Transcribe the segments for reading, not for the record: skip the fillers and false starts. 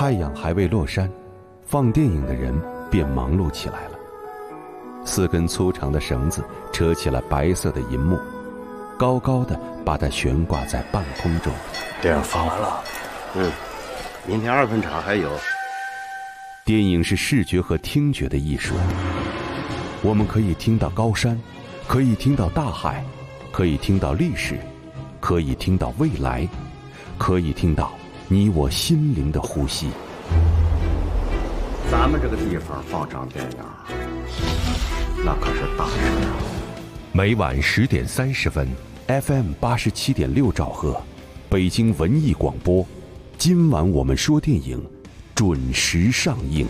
太阳还未落山，放电影的人便忙碌起来了。4根粗长的绳子扯起了白色的银幕，高高的把它悬挂在半空中。 电影放完了，明天2分场还有。 电影是视觉和听觉的艺术，我们可以听到高山，可以听到大海，可以听到历史，可以听到未来，可以听到你我心灵的呼吸。 咱们这个地方放场电影，那可是大事啊！ 每晚10点30分 ，FM 87.6兆赫，北京文艺广播。今晚我们说电影，准时上映。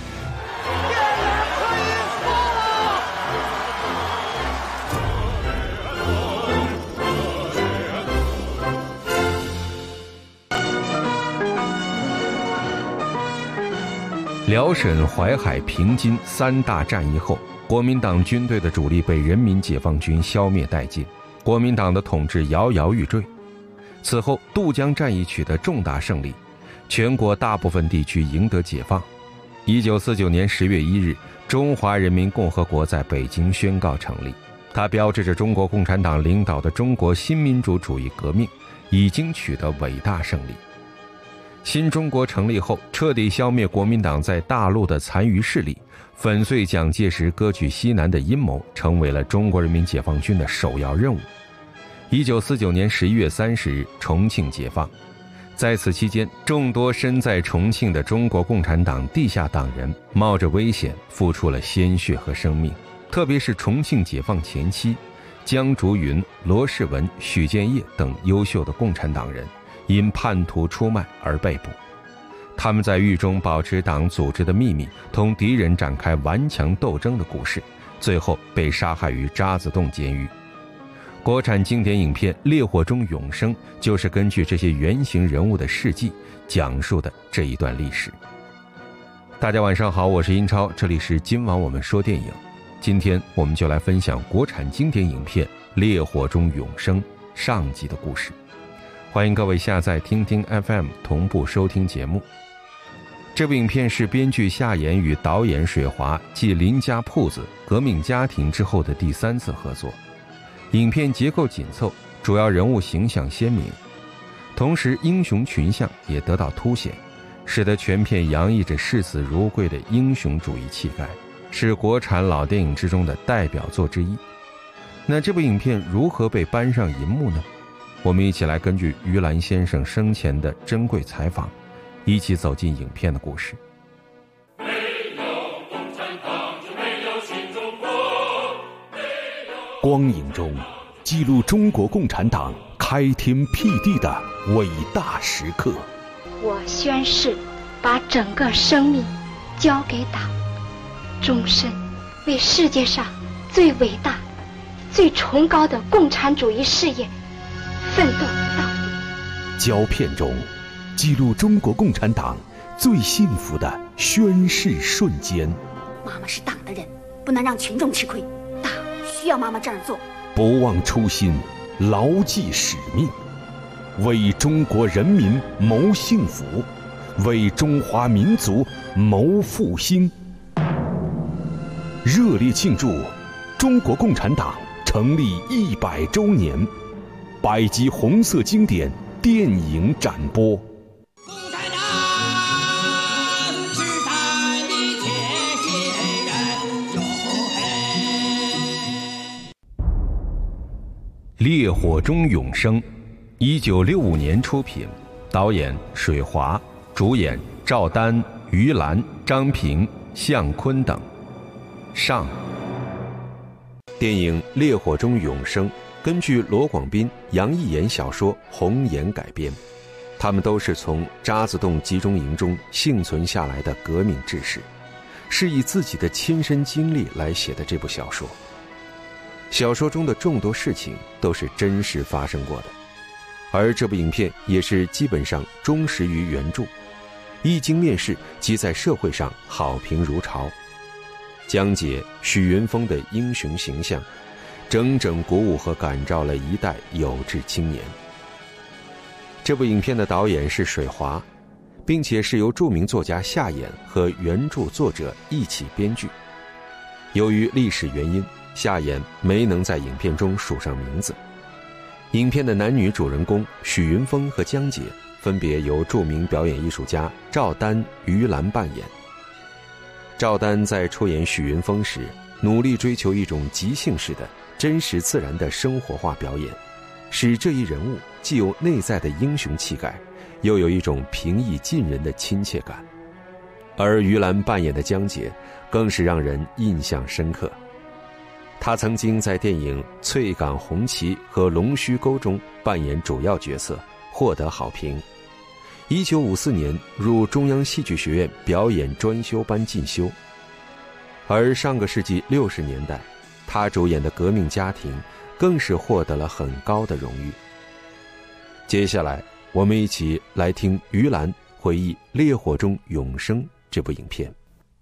辽沈、淮海、平津3大战役后，国民党军队的主力被人民解放军消灭殆尽，国民党的统治摇摇欲坠。此后，渡江战役取得重大胜利，全国大部分地区赢得解放。1949年10月1日，中华人民共和国在北京宣告成立，它标志着中国共产党领导的中国新民主主义革命已经取得伟大胜利。新中国成立后，彻底消灭国民党在大陆的残余势力，粉碎蒋介石割据西南的阴谋，成为了中国人民解放军的首要任务。1949年11月30日，重庆解放。在此期间，众多身在重庆的中国共产党地下党人冒着危险付出了鲜血和生命，特别是重庆解放前期，江竹云、罗世文、许建业等优秀的共产党人因叛徒出卖而被捕。他们在狱中保持党组织的秘密，同敌人展开顽强斗争的故事，最后被杀害于渣滓洞监狱。国产经典影片《烈火中永生》就是根据这些原型人物的事迹讲述的这一段历史。大家晚上好，我是英超，这里是今晚我们说电影。今天我们就来分享国产经典影片《烈火中永生》上集的故事。欢迎各位下载听听 FM 同步收听节目。这部影片是编剧夏言与导演水华继林家铺子、革命家庭之后的第3次合作。影片结构紧凑，主要人物形象鲜明，同时英雄群像也得到凸显，使得全片洋溢着视死如归的英雄主义气概，是国产老电影之中的代表作之一。那这部影片如何被搬上银幕呢？我们一起来根据于兰先生生前的珍贵采访，一起走进影片的故事。 没有共产党就没有新中国。 光影中记录中国共产党开天辟地的伟大时刻。 我宣誓把整个生命交给党，终身为世界上最伟大、最崇高的共产主义事业奋斗到底。 胶片中记录中国共产党最幸福的宣誓瞬间。 妈妈是党的人，不能让群众吃亏，党需要妈妈这样做。 不忘初心，牢记使命，为中国人民谋幸福，为中华民族谋复兴。热烈庆祝中国共产党成立100周年，100集红色经典电影展播。 共产党是咱的铁血人，哟嘿！ 烈火中永生，1965年出品，导演水华，主演赵丹、于兰、张平、向坤等。上。电影《烈火中永生》根据罗广斌、杨义言小说《红岩》改编，他们都是从渣滓洞集中营中幸存下来的革命志士，是以自己的亲身经历来写的这部小说。小说中的众多事情都是真实发生过的，而这部影片也是基本上忠实于原著，一经面世即在社会上好评如潮。江姐、许云峰的英雄形象整整鼓舞和感召了一代有志青年。这部影片的导演是水华， 并且是由著名作家夏衍和原著作者一起编剧。由于历史原因，夏衍没能在影片中署上名字。影片的男女主人公许云峰和江姐分别由著名表演艺术家赵丹、于兰扮演。赵丹在出演许云峰时，努力追求一种即兴式的、真实自然的生活化表演，使这一人物既有内在的英雄气概，又有一种平易近人的亲切感。而于兰扮演的江姐更是让人印象深刻。她曾经在电影《翠岗红旗》和《龙须沟》中扮演主要角色，获得好评。1954年入中央戏剧学院表演专修班进修。而上个世纪60年代，她主演的《革命家庭》更是获得了很高的荣誉。接下来我们一起来听于兰回忆《烈火中永生》这部影片。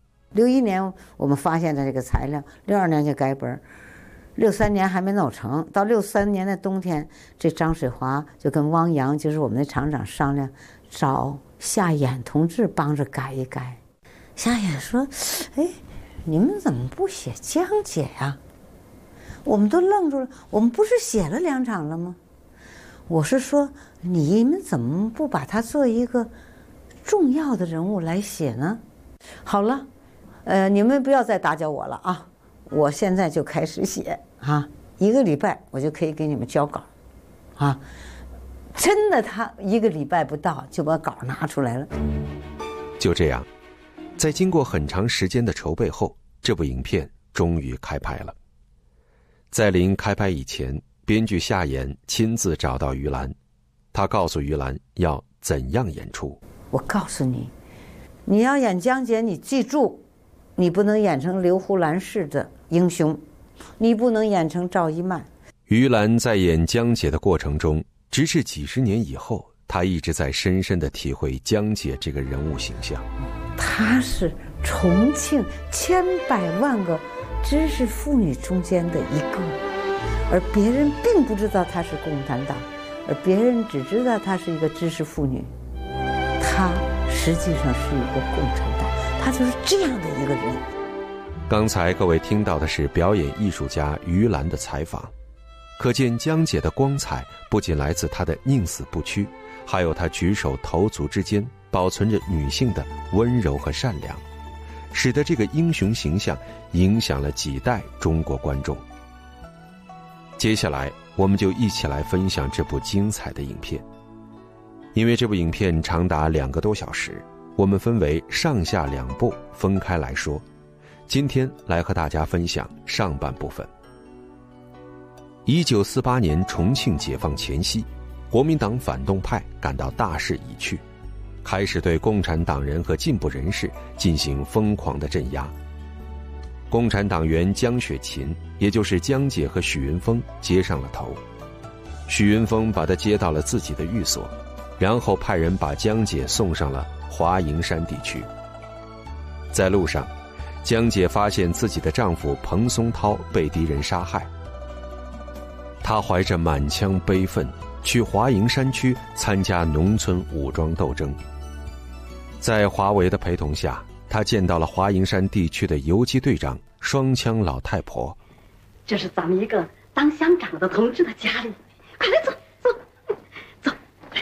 61年我们发现的这个材料，62年就改本，63年还没弄成。到63年的冬天，这张水华就跟汪洋，就是我们的厂长商量，找夏衍同志帮着改一改。夏衍说：“哎，你们怎么不写江姐呀？”我们都愣住了，我们不是写了2场了吗？我是说，你们怎么不把它做一个重要的人物来写呢？好了，你们不要再打搅我了啊！我现在就开始写啊，1个礼拜我就可以给你们交稿，啊，真的，他1个礼拜不到就把稿拿出来了。 就这样，在经过很长时间的筹备后，这部影片终于开拍了。在临开拍以前，编剧夏衍亲自找到于兰，他告诉于兰要怎样演出。 我告诉你，你要演江姐，你记住，你不能演成刘胡兰式的英雄，你不能演成赵一曼。 于兰在演江姐的过程中，直至几十年以后，她一直在深深地体会江姐这个人物形象。 她是重庆千百万个知识妇女中间的一个，而别人并不知道她是共产党，而别人只知道她是一个知识妇女。她实际上是一个共产党，她就是这样的一个人。 刚才各位听到的是表演艺术家于兰的采访，可见江姐的光彩不仅来自她的宁死不屈，还有她举手投足之间保存着女性的温柔和善良，使得这个英雄形象影响了几代中国观众。接下来我们就一起来分享这部精彩的影片。因为这部影片长达2个多小时，我们分为上下2部分开来说。今天来和大家分享上半部分。1948年重庆解放前夕，国民党反动派感到大势已去，开始对共产党人和进步人士进行疯狂的镇压。共产党员江雪琴，也就是江姐和许云峰接上了头。许云峰把她接到了自己的寓所，然后派人把江姐送上了华营山地区。在路上，江姐发现自己的丈夫彭松涛被敌人杀害，她怀着满腔悲愤去华营山区参加农村武装斗争。在华为的陪同下，她见到了华营山地区的游击队长双枪老太婆。 这是咱们一个当乡长的同志的家里，快来坐坐坐，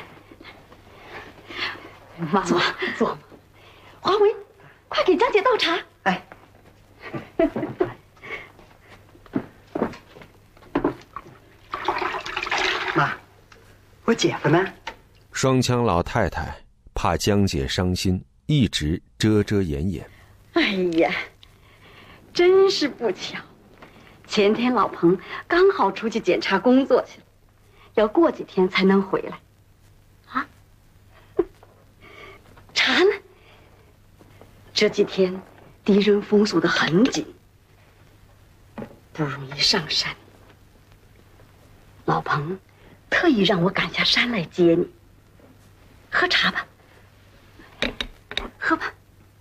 妈妈坐。华为，快给江姐倒茶。哎， 妈，我姐夫呢？ 双枪老太太怕江姐伤心，一直遮遮掩掩。 哎呀，真是不巧，前天老彭刚好出去检查工作去了，要过几天才能回来。啊？茶呢？这几天敌人封锁得很紧，不容易上山。老彭特意让我赶下山来接你。喝茶吧，喝吧。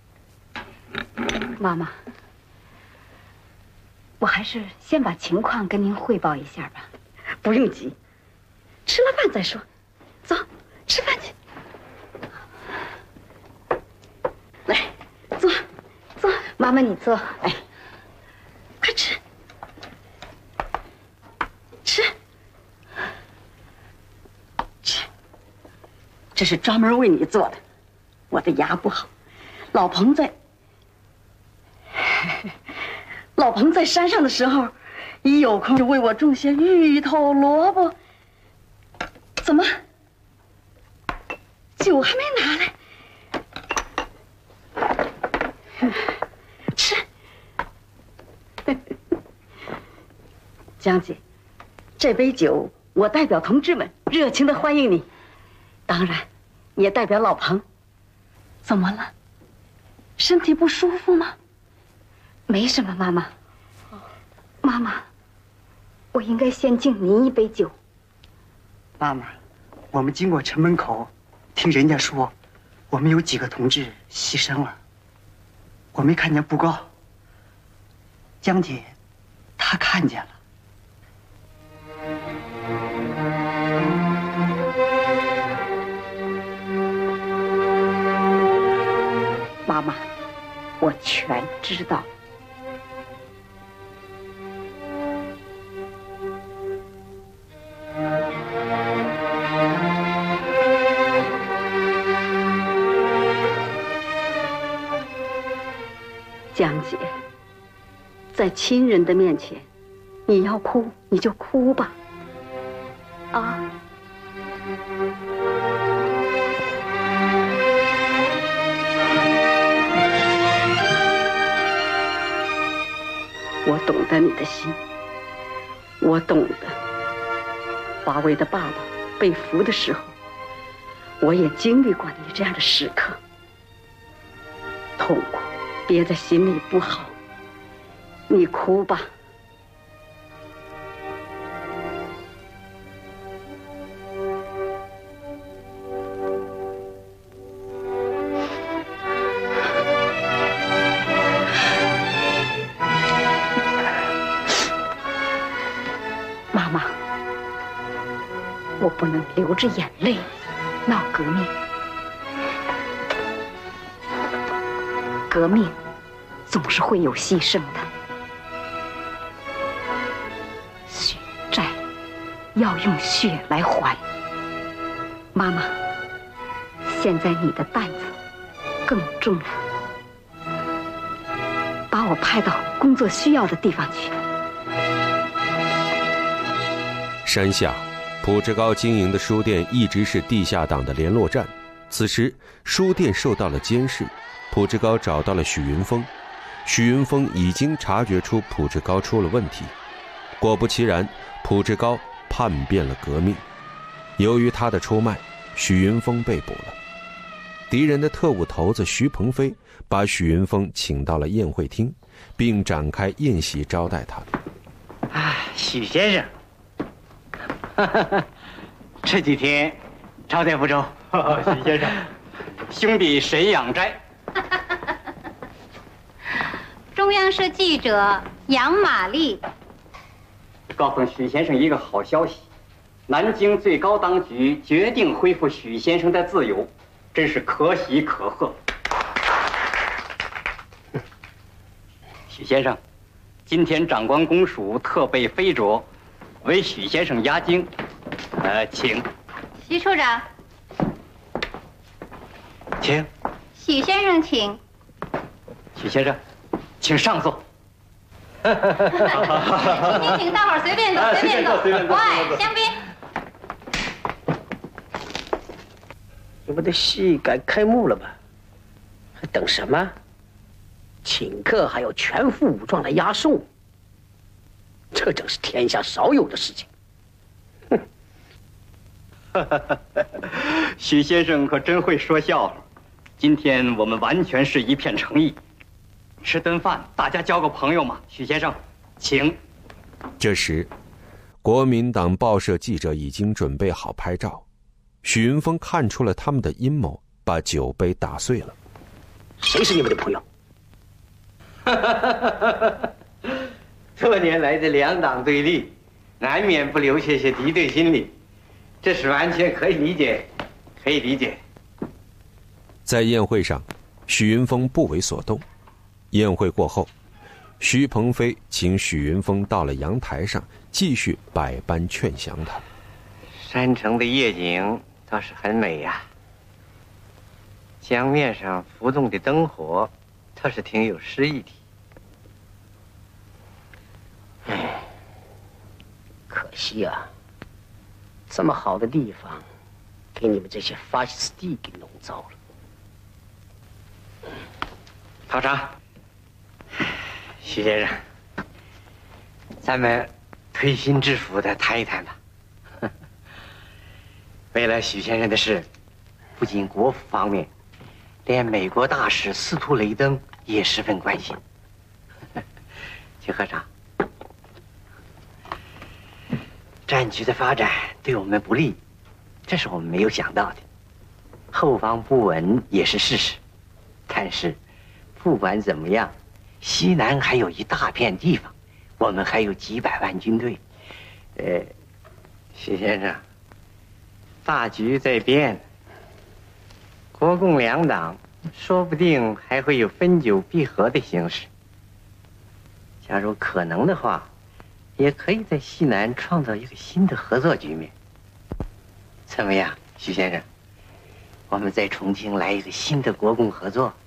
妈妈，我还是先把情况跟您汇报一下吧。不用急，吃了饭再说。走，吃饭去。 妈妈，你坐。 哎，快吃，吃，吃。这是专门为你做的。我的牙不好，老彭在山上的时候，一有空就为我种些芋头、萝卜。怎么，酒还没拿来？吃。江姐，这杯酒我代表同志们热情的欢迎你，当然也代表老彭。怎么了？身体不舒服吗？ 没什么，妈妈。妈妈，我应该先敬您一杯酒。 妈妈，我们经过城门口，听人家说，我们有几个同志牺牲了。我没看见布告，江姐，她看见了。 妈妈，我全知道。江姐，在亲人的面前，你要哭你就哭吧。啊。我懂得你的心，我懂得。华为的爸爸被俘的时候，我也经历过你这样的时刻，痛苦憋在心里不好，你哭吧。妈妈，我不能流着眼泪闹革命。革命总是会有牺牲的，血债要用血来还。妈妈，现在你的担子更重了，把我派到工作需要的地方去。 山下，朴志高经营的书店一直是地下党的联络站。此时，书店受到了监视，朴志高找到了许云峰。许云峰已经察觉出朴志高出了问题。果不其然，朴志高叛变了革命。由于他的出卖，许云峰被捕了。敌人的特务头子徐鹏飞把许云峰请到了宴会厅，并展开宴席招待他。 许先生，这几天招待不周。许先生，兄弟谁养斋？ 中央社记者杨玛丽告诉许先生一个好消息，南京最高当局决定恢复许先生的自由，真是可喜可贺。许先生，今天长官公署特备飞擢，为许先生押京，请。 徐处长， 请。 许先生请。 许先生，请上座。 您请大伙儿随便坐，随便坐。喂，香槟。 你们的戏该开幕了吧？还等什么？请客还有全副武装来押送，这正是天下少有的事情。 许先生可真会说笑话。今天我们完全是一片诚意，吃顿饭，大家交个朋友嘛。许先生，请。 这时，国民党报社记者已经准备好拍照。许云峰看出了他们的阴谋，把酒杯打碎了。 谁是你们的朋友？ 多年来的两党对立，难免不留下些敌对心理，这是完全可以理解， 在宴会上，许云峰不为所动。 宴会过后，徐鹏飞请许云峰到了阳台上，继续百般劝降他。 山城的夜景倒是很美呀，江面上浮动的灯火倒是挺有诗意的。 哎，可惜啊，这么好的地方，给你们这些法西斯蒂给弄糟了。 道长，徐先生，咱们推心置腹的谈一谈吧。为了许先生的事，不仅国府方面，连美国大使司徒雷登也十分关心。请喝茶。战局的发展对我们不利，这是我们没有想到的。后方不稳也是事实，但是不管怎么样，西南还有一大片地方，我们还有几百万军队。许先生，大局在变，国共两党说不定还会有分久必合的形势。假如可能的话，也可以在西南创造一个新的合作局面。怎么样，许先生？我们在重庆来一个新的国共合作。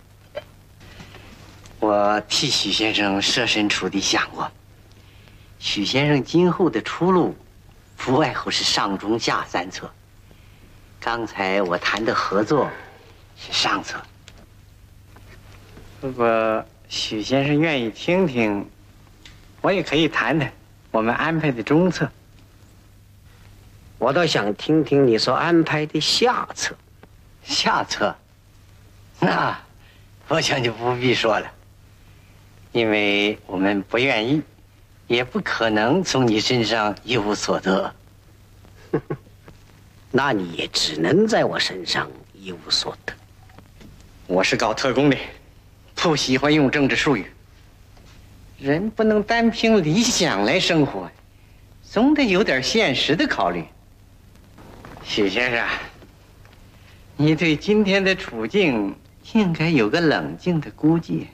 我替许先生设身处地想过，许先生今后的出路，不外乎是上中下三策。刚才我谈的合作是上策，如果许先生愿意听听，我也可以谈谈我们安排的中策。 我倒想听听你所安排的下策。 下策？那我想就不必说了，因为我们不愿意，也不可能从你身上一无所得。 那你也只能在我身上一无所得。 我是搞特工的，不喜欢用政治术语。人不能单凭理想来生活，总得有点现实的考虑。许先生，你对今天的处境应该有个冷静的估计。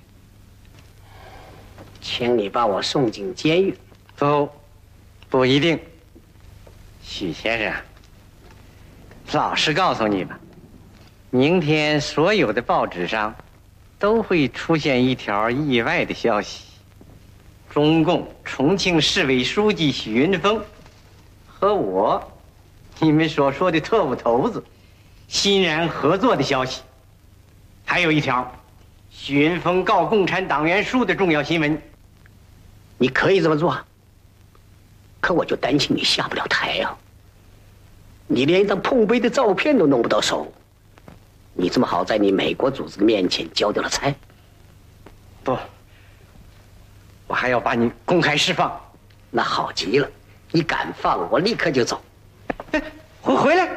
请你把我送进监狱。 不一定。许先生，老实告诉你吧，明天所有的报纸上都会出现一条意外的消息：中共重庆市委书记许云峰和我，你们所说的特务头子，欣然合作的消息。还有一条，许云峰告共产党员书的重要新闻。 你可以这么做，可我就担心你下不了台呀。你连一张碰杯的照片都弄不到手，你这么好在你美国组织的面前交掉了差？ 不，我还要把你公开释放。 那好极了，你敢放，我立刻就走。 回来。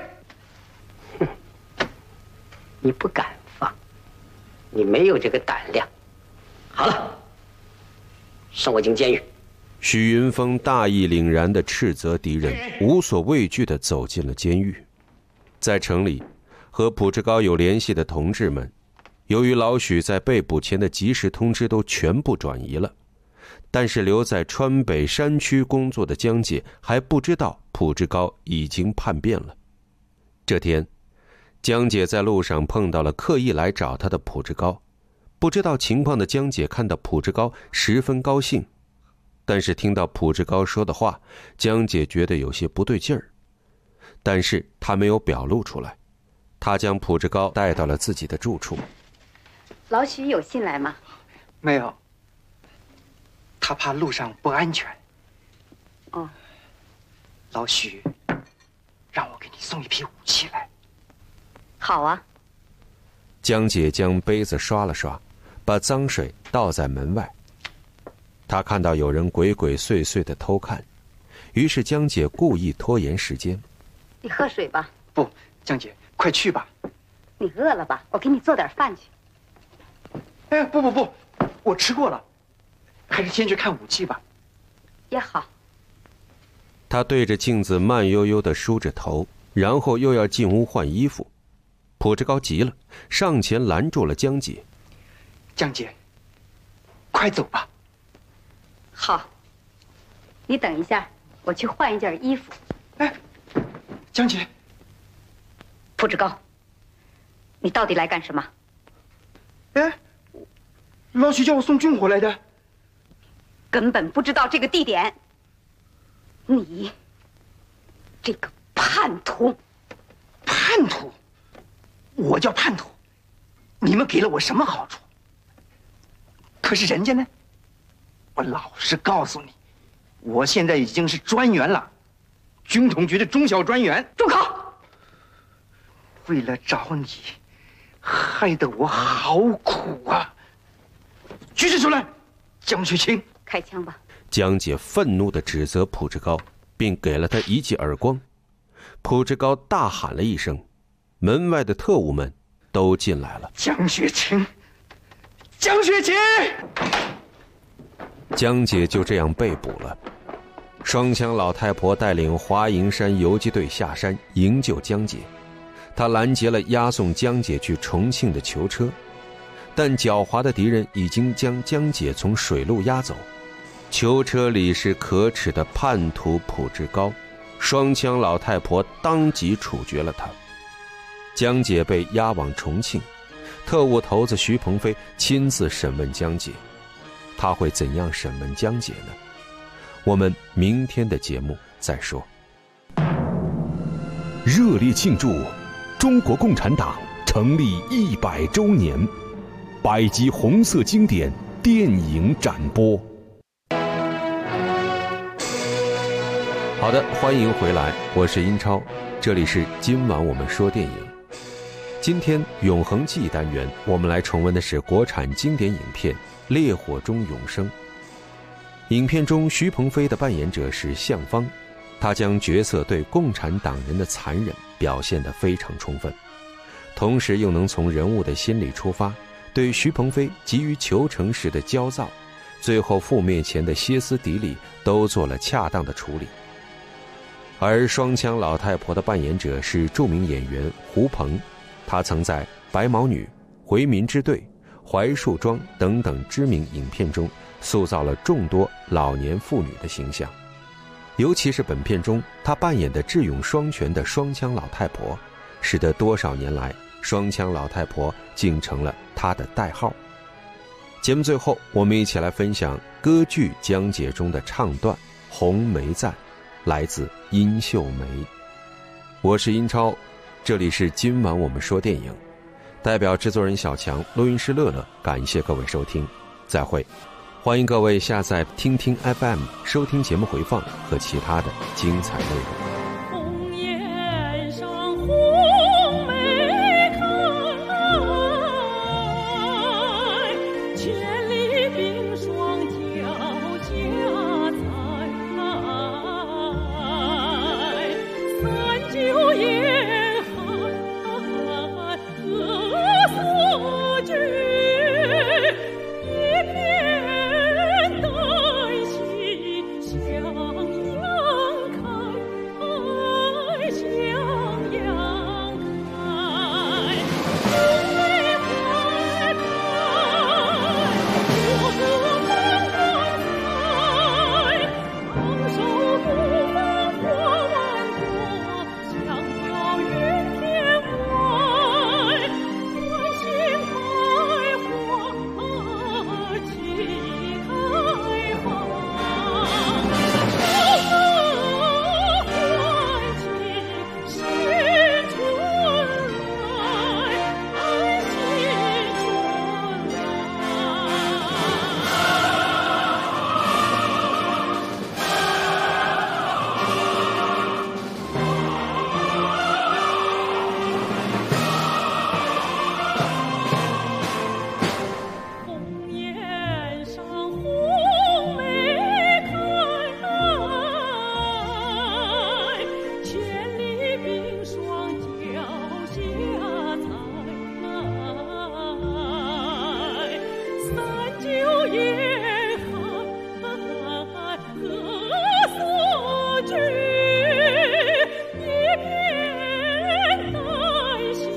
你不敢放，你没有这个胆量。好了，送我进监狱。 许云峰大义凛然地斥责敌人，无所畏惧地走进了监狱。在城里，和蒲志高有联系的同志们，由于老许在被捕前的及时通知都全部转移了，但是留在川北山区工作的江姐还不知道蒲志高已经叛变了。这天，江姐在路上碰到了刻意来找她的蒲志高，不知道情况的江姐看到蒲志高十分高兴，但是听到蒲志高说的话，江姐觉得有些不对劲儿，但是她没有表露出来。她将蒲志高带到了自己的住处。 老许有信来吗？ 没有，他怕路上不安全。 哦， 老许让我给你送一批武器来。 好啊。 江姐将杯子刷了刷，把脏水倒在门外。她看到有人鬼鬼祟祟地偷看，于是江姐故意拖延时间。 你喝水吧。 不，江姐，快去吧。 你饿了吧？我给你做点饭去。 哎，不，我吃过了，还是先去看武器吧。 也好。 她对着镜子慢悠悠地梳着头，然后又要进屋换衣服。蒲志高急了，上前拦住了江姐。 江姐， 快走吧。 好，你等一下，我去换一件衣服。 哎，江姐， 蒲志高，你到底来干什么？ 哎，老许叫我送军火来的。 根本不知道这个地点。你这个叛徒！ 叛徒？我叫叛徒？你们给了我什么好处？可是人家呢？我老实告诉你，我现在已经是专员了，军统局的中小专员。 住口！ 为了找你，害得我好苦啊！举起手来，江雪清， 开枪吧！ 江姐愤怒地指责蒲志高，并给了他一记耳光。蒲志高大喊了一声，门外的特务们都进来了。 江雪清，江雪清！ 江姐就这样被捕了。双枪老太婆带领华营山游击队下山营救江姐，她拦截了押送江姐去重庆的囚车，但狡猾的敌人已经将江姐从水路押走。囚车里是可耻的叛徒蒲志高，双枪老太婆当即处决了他。江姐被押往重庆，特务头子徐鹏飞亲自审问江姐，他会怎样审问江姐呢？我们明天的节目再说。 热烈庆祝中国共产党成立100周年，100集红色经典电影展播。 好的，欢迎回来，我是英超，这里是今晚我们说电影。今天永恒记忆单元，我们来重温的是国产经典影片《烈火中永生》。影片中徐鹏飞的扮演者是向方，他将角色对共产党人的残忍表现得非常充分，同时又能从人物的心理出发，对徐鹏飞急于求成时的焦躁，最后覆灭前的歇斯底里都做了恰当的处理。而双枪老太婆的扮演者是著名演员胡鹏，他曾在《白毛女》《回民之队》《槐树庄》等等知名影片中塑造了众多老年妇女的形象，尤其是本片中他扮演的智勇双全的双枪老太婆，使得多少年来双枪老太婆竟成了他的代号。节目最后，我们一起来分享歌剧《江姐》中的唱段《红梅赞》，来自殷秀梅。我是英超，这里是今晚我们说电影，代表制作人小强，录音师乐乐，感谢各位收听，再会。欢迎各位下载听听 FM 收听节目回放和其他的精彩内容。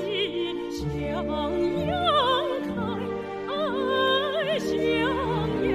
向阳开，向阳。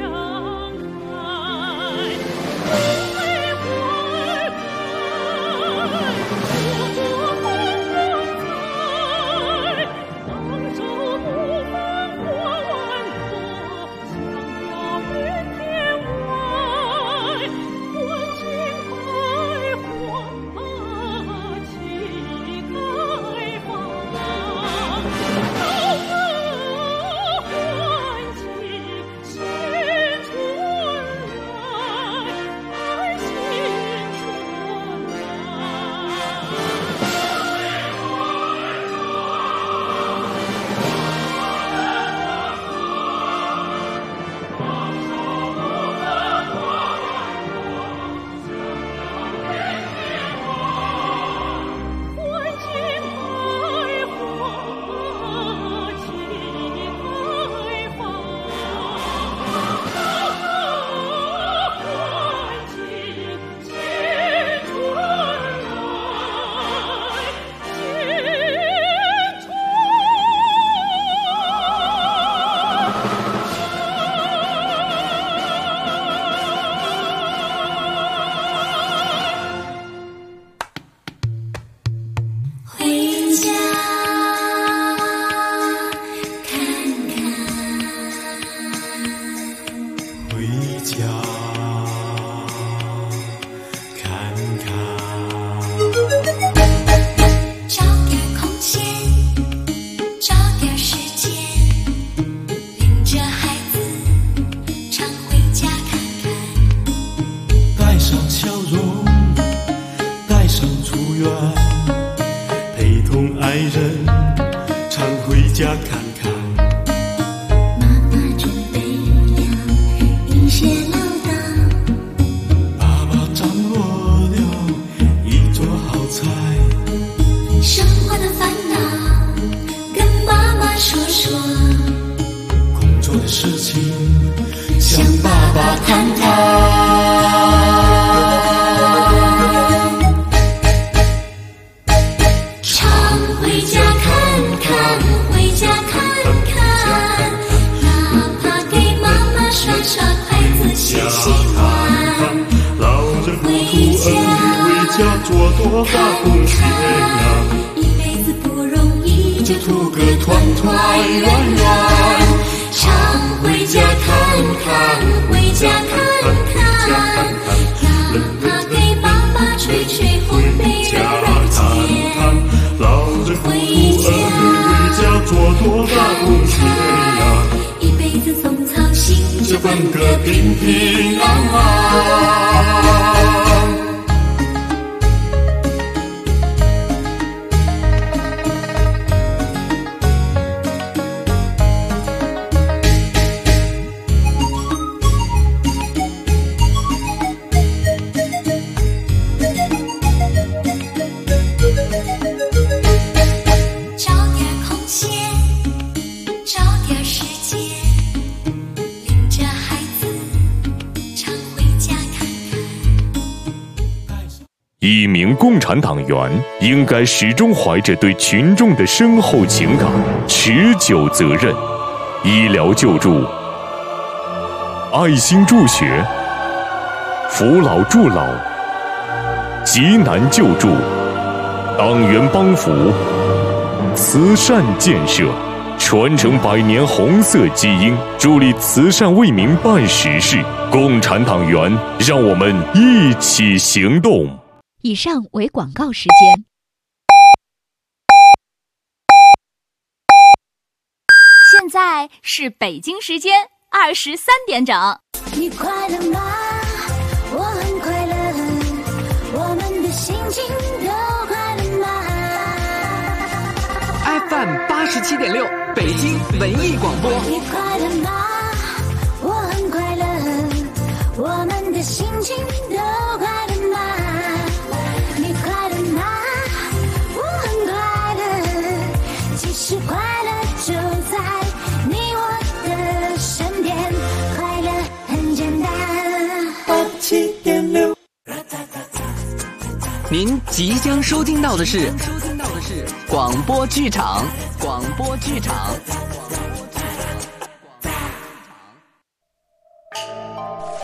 看看。 妈妈准备了一些唠叨， 爸爸掌握了一桌好菜。 生活的烦恼跟妈妈说说， 工作的事情向爸爸谈谈。做多大贡献呀！ 一辈子不容易， 就图个团团圆圆。常回家看看，回家看看， 哪怕给爸爸吹吹烘焙的软件。 老人不顾儿女为家做多大贡献呀！ 一辈子总操心， 就奔个平平安安。 一名共产党员应该始终怀着对群众的深厚情感、持久责任。医疗救助、爱心助学、扶老助老、急难救助、党员帮扶、慈善建设，传承100年红色基因，助力慈善为民办实事。共产党员，让我们一起行动。 以上为广告时间。 现在是北京时间23点整。 你快乐吗？我很快乐，我们的心情都快乐吗 ？FM87.6，北京文艺广播。 你快乐吗？我很快乐，我们的心情都快乐吗？你快乐吗？我很快乐，其实快乐就在你我的身边，快乐很简单。 87.6，您即将收听到的是广播剧场。